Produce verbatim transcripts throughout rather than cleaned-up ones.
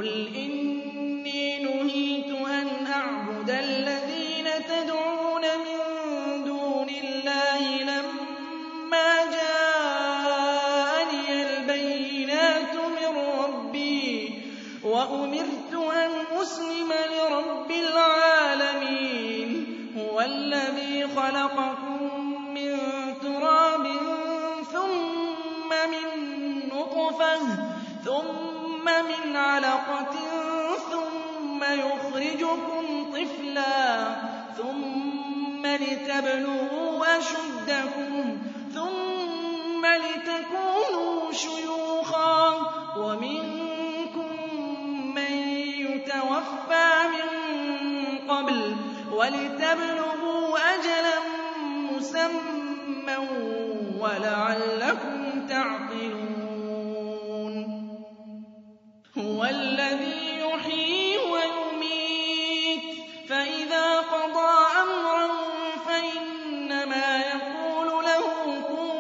قُلْ إِنِّي نُهِيتُ أَنْ أَعْبُدَ الَّذِينَ تَدْعُونَ مِن دُونِ اللَّهِ لَمَّا جَاءَنِيَ الْبَيِّنَاتُ مِن رَّبِّي وَأُمِرْتُ أَنْ أُسْلِمَ لِرَبِّ الْعَالَمِينَ هُوَ الَّذِي خَلَقَكُم مِّن تُرَابٍ ثُمَّ مِن نُّطْفَةٍ ثُمَّ مِنْ عَلَقَةٍ ثُمَّ يُخْرِجُكُمْ طِفْلًا ثُمَّ لِتَبْلُغُوا أَشُدَّكُمْ ثُمَّ لِتَكُونُوا شُيُوخًا وَمِنكُم مَّن يُتَوَفَّىٰ مِن قَبْلُ وَلِتَبْلُغُوا أَجَلًا مُّسَمًّى وَلَعَلَّكُمْ تَعْقِلُونَ هُوَ الَّذِي يُحْيِي وَيُمِيتُ فَإِذَا قَضَىٰ أَمْرًا فَإِنَّمَا يَقُولُ لَهُ كُن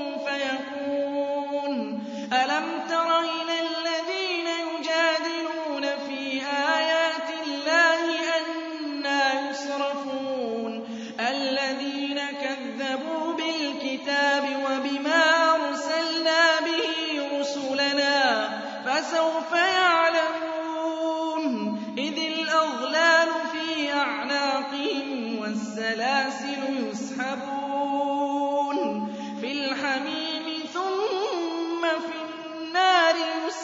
فَيَكُونُ أَلَمْ تَرَ إِلَى الَّذِينَ يُجَادِلُونَ فِي آيَاتِ اللَّهِ أَنَّىٰ يُصْرَفُونَ الَّذِينَ كَذَّبُوا بِالْكِتَابِ وَبِمَا أَرْسَلْنَا بِهِ رُسُلَنَا فَسَوْفَ يَعْلَمُونَ إِذِ الْأَغْلَالُ فِي أَعْنَاقِهِمْ وَالسَّلَاسِلُ يُسْحَبُونَ فِي الْحَمِيمِ ثُمَّ فِي النَّارِ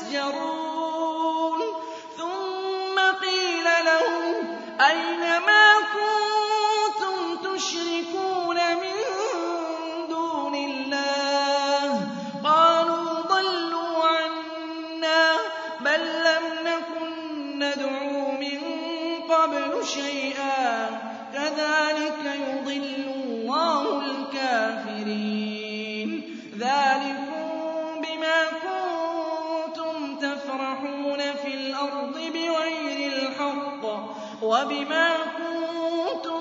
يُسْجَرُونَ ثُمَّ قِيلَ لَهُمْ أَيْنَ مَا كُنتُمْ تُشْرِكُونَ مِن دُونِ اللَّهِ قَالُوا ضَلُّوا عَنَّا بَل لَّمْ نَكُن نَّدْعُو مِن قَبْلُ شَيْئًا كَذَٰلِكَ يُضِلُّ اللَّهُ الْكَافِرِينَ ذَٰلِكُم بِمَا كُنتُمْ تَفْرَحُونَ فِي الْأَرْضِ بِغَيْرِ الْحَقِّ وَبِمَا كُنتُمْ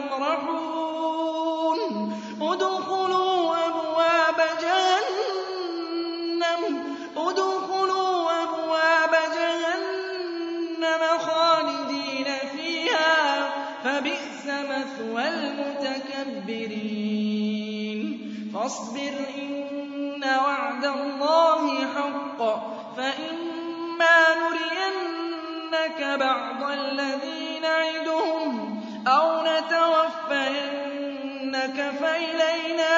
تَمْرَحُونَ ادْخُلُوا أَبْوَابَ جَهَنَّمَ ادْخُلُوا أَبْوَابَ جَهَنَّمَ خَالِدِينَ فِيهَا فَبِئْسَ مَثْوَى الْمُتَكَبِّرِينَ فَاصْبِرْ إِنَّ وَعْدَ اللَّهِ حَقٌّ فَإِمَّا نُرِيَنَّكَ بَعْضَ الَّذِي نَعِدُهُمْ أَوْ نَتَوَفَّيَنَّكَ فَإِلَيْنَا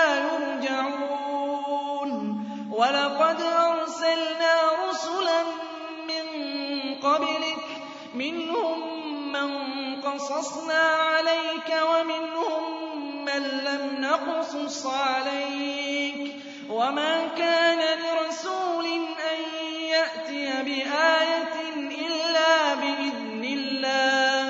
يُرْجَعُونَ وَلَقَدْ أَرْسَلْنَا رُسُلًا مِّن قَبْلِكَ مِنْهُم مَّن قَصَصْنَا عَلَيْكَ وَمِنْهُم مَّن لَّمْ نَقْصُصْ عَلَيْكَ وَمَا كَانَ لِرَسُولٍ أَن يَأْتِيَ بِآيَةٍ إِلَّا بِإِذْنِ اللَّهِ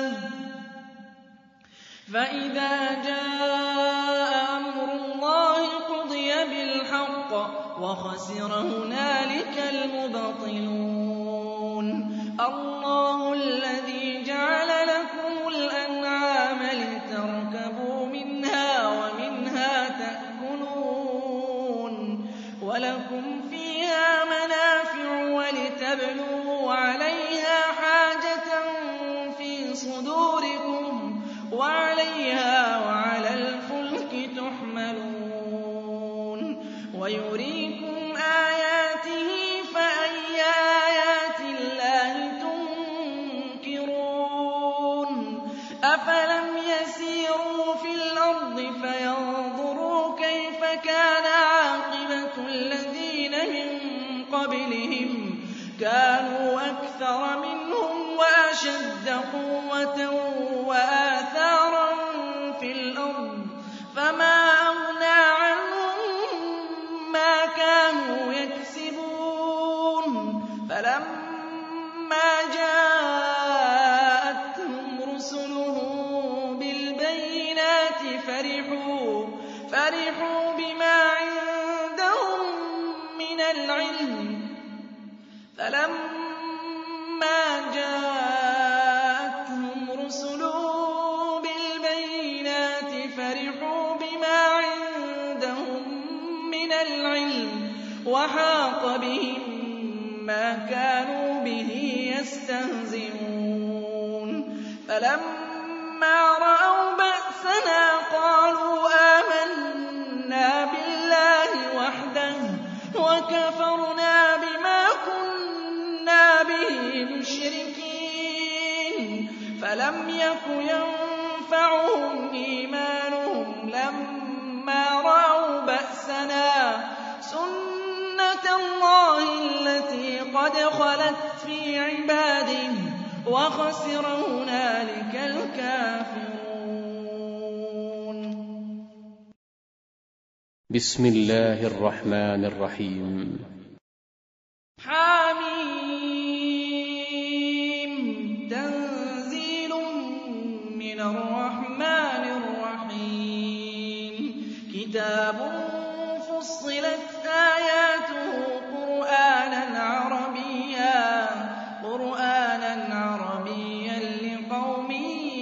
فَإِذَا جَاءَ أَمْرُ اللَّهِ قُضِيَ بِالْحَقِّ وَخَسِرَ هُنَالِكَ الْمُبْطِلُونَ اللَّهُ الَّذِي جَعَلَ لَكُمُ الْأَنْعَامَ لِتَرْكَبُوا مِنْهَا وَمِنْهَا تَأْكُلُونَ وَلَكُمْ فِيهَا مَنَافِعُ وَلِتَبْلُغُوا عَلَيْهَا حَاجَةً فِي صُدُورِكُمْ وَعَلَيْهَا وَعَلَى الْفُلْكِ تُحْمَلُونَ وَيُرِيكُمْ آيَاتِهِ فَأَيَّ آيَاتِ اللَّهِ تُنكِرُونَ أَفَلَمْ يَسِيرُوا فِي الْأَرْضِ فَيَنظُرُوا كَيْفَ كَانَ عَاقِبَةُ الَّذِينَ مِن قَبْلِهِمْ كَانُوا أَكْثَرَ مِنْهُمْ وَأَشَدَّ قُوَّةً وَآثَارًا فِي الْأَرْضِ فَمَا أَغْنَىٰ عَنْهُم مَّا كَانُوا يَكْسِبُونَ فَلَمَّا جَاءَتْهُمْ رُسُلُهُم بِالْبَيِّنَاتِ فَرِحُوا بِمَا عِندَهُم مِّنَ الْعِلْمِ فَلَمَّا جَاءَتْهُمْ رُسُلُهُم بِالْبَيِّنَاتِ فَرِحُوا بِمَا عِندَهُم مِّنَ الْعِلْمِ وَحَاقَ بِهِم مَّا كَانُوا بِهِ يستهزئون فلما رأوا بأسنا قالوا آمنا بالله وحده وكفرنا بما كنا به مشركين فلم يك ينفعهم إيمانهم لما رأوا بأسنا سنة الله التي قد خلت في عباده وخسر هنالك الكافرون. بسم الله الرحمن الرحيم. حميم تنزيل من الرحمن الرحيم كتاب فصلت آياته قرآنا عربيا قرآنا عربيا لقوم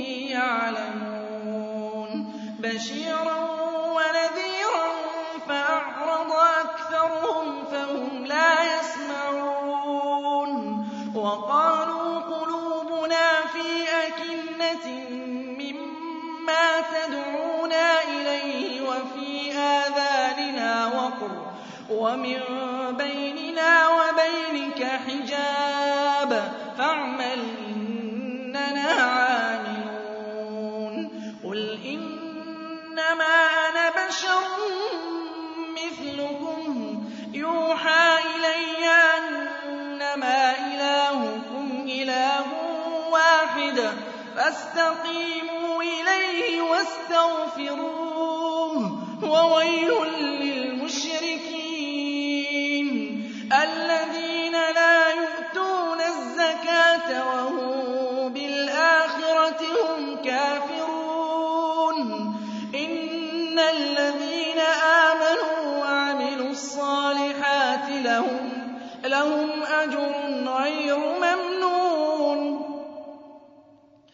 يعلمون بشيرا ونذيرا فأعرض أكثرهم فهم لا يسمعون وقالوا قلوبنا في أكنة مما تدعونا إليه وفي آذاننا وقر ومن بيننا وبينك حجاب فاعمل إننا عاملون قل إنما أنا بشر مثلكم يوحى إلي أنما إلهكم إله واحد فاستقيموا إليه واستغفروه وويل للمشركين الذين لا يؤتون الزكاة وهم بالآخرة هم كافرون إن الذين آمنوا وعملوا الصالحات لهم لهم أجر غير ممنون